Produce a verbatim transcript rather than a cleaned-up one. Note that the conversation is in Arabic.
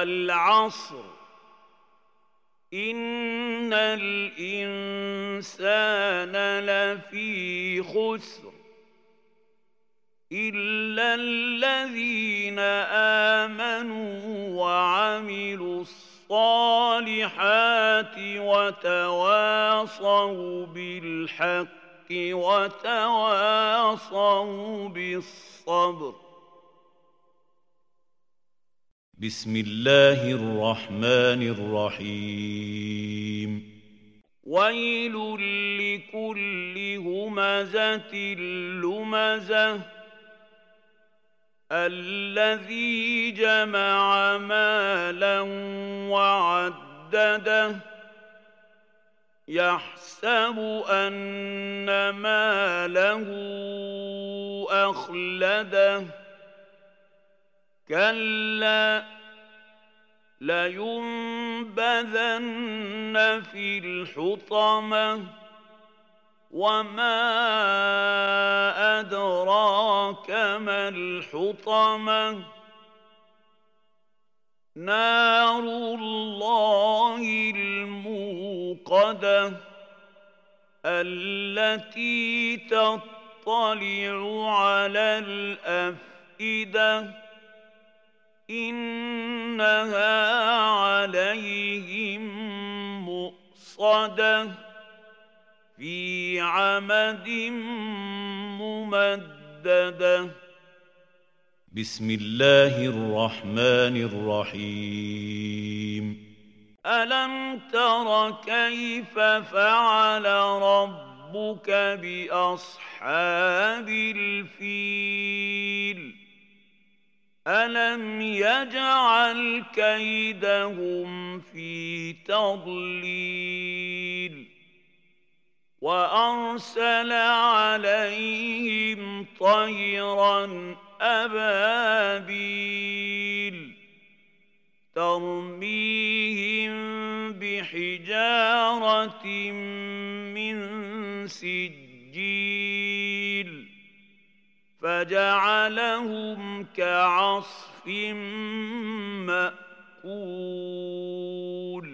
وَالْعَصْرِ إِنَّ الْإِنسَانَ لَفِي خُسْرٍ إِلَّا الَّذِينَ آمَنُوا وَعَمِلُوا الصَّالِحَاتِ وَتَوَاصَوْا بِالْحَقِّ وَتَوَاصَوْا بِالصَّبْرِ. بسم الله الرحمن الرحيم. ويل لكل همزة لمزة الذي جمع مالا وعدده يحسب أن ماله أخلده كلا لينبذن في الحطمة وما أدراك ما الحطمة نار الله الموقدة التي تطلع على الأفئدة إنها عليهم مؤصدة في عمد ممددة. بسم الله الرحمن الرحيم. ألم تر كيف فعل ربك بأصحاب الفيل ألم يجعل كيدهم في تضليل وأرسل عليهم طيرا أبابيل ترميهم بحجارة من سجيل فجعلهم كعصف مأكول.